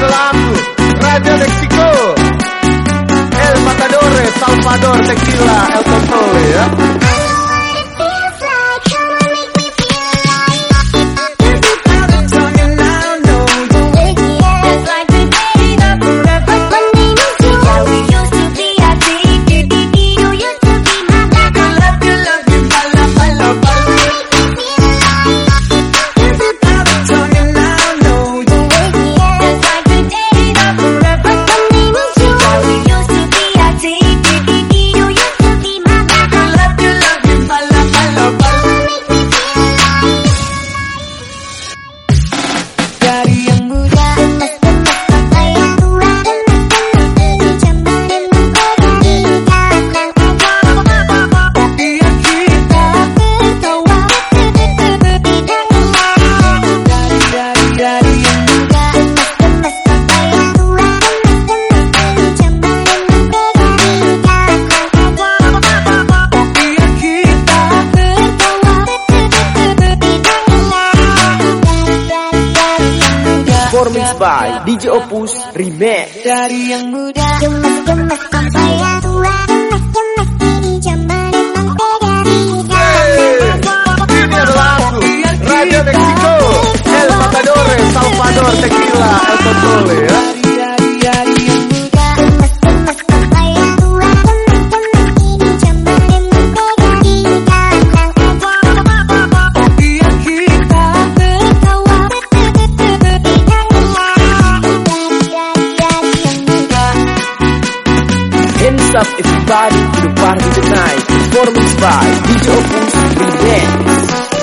ada lagu Radio Mexico, El Matador, Salvador, Tequila, El Control ya. Performance by DJ Opus Remix. Dari yang muda gemes-gemes sampai yang tua, gemes-gemes ini zaman mentega. Ini ada lagu Radio Mexico, El Matador, Salvador, Tequila, El Control ya. Hands up everybody to the party tonight. Performance by DJ Opus Remix.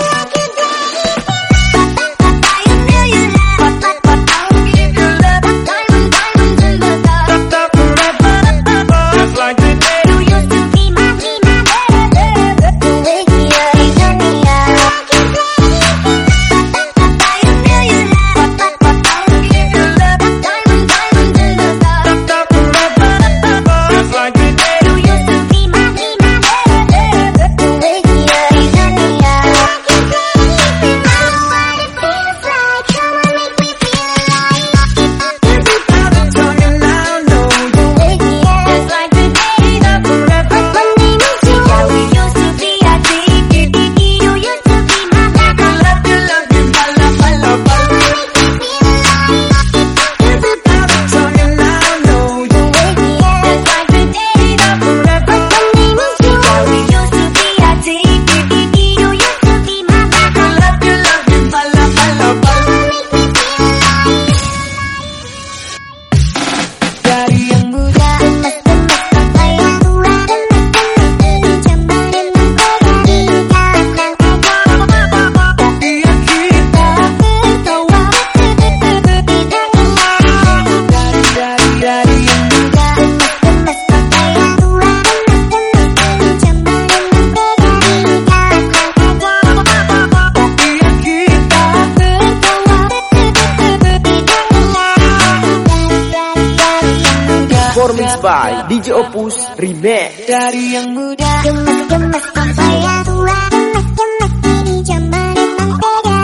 Performance by DJ Opus Remix. Dari yang muda gemes-gemes sampai yang tua, gemes-gemes ini zaman mentega.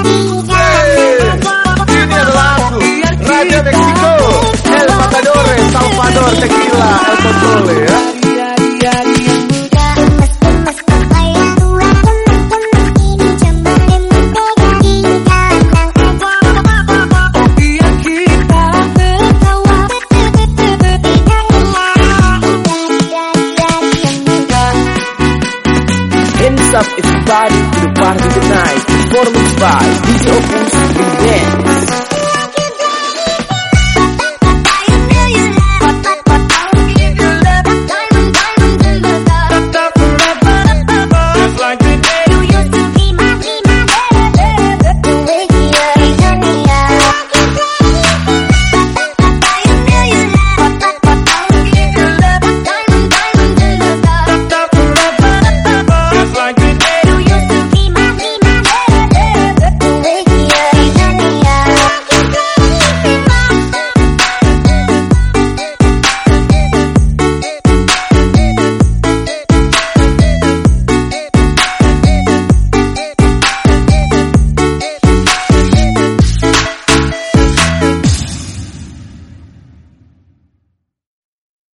Ini ada lagu Radio Mexico, El Matador, Salvador, Tequila, El Control ya. Hands up everybody to the party tonight. Performance by DJ Opus Remix.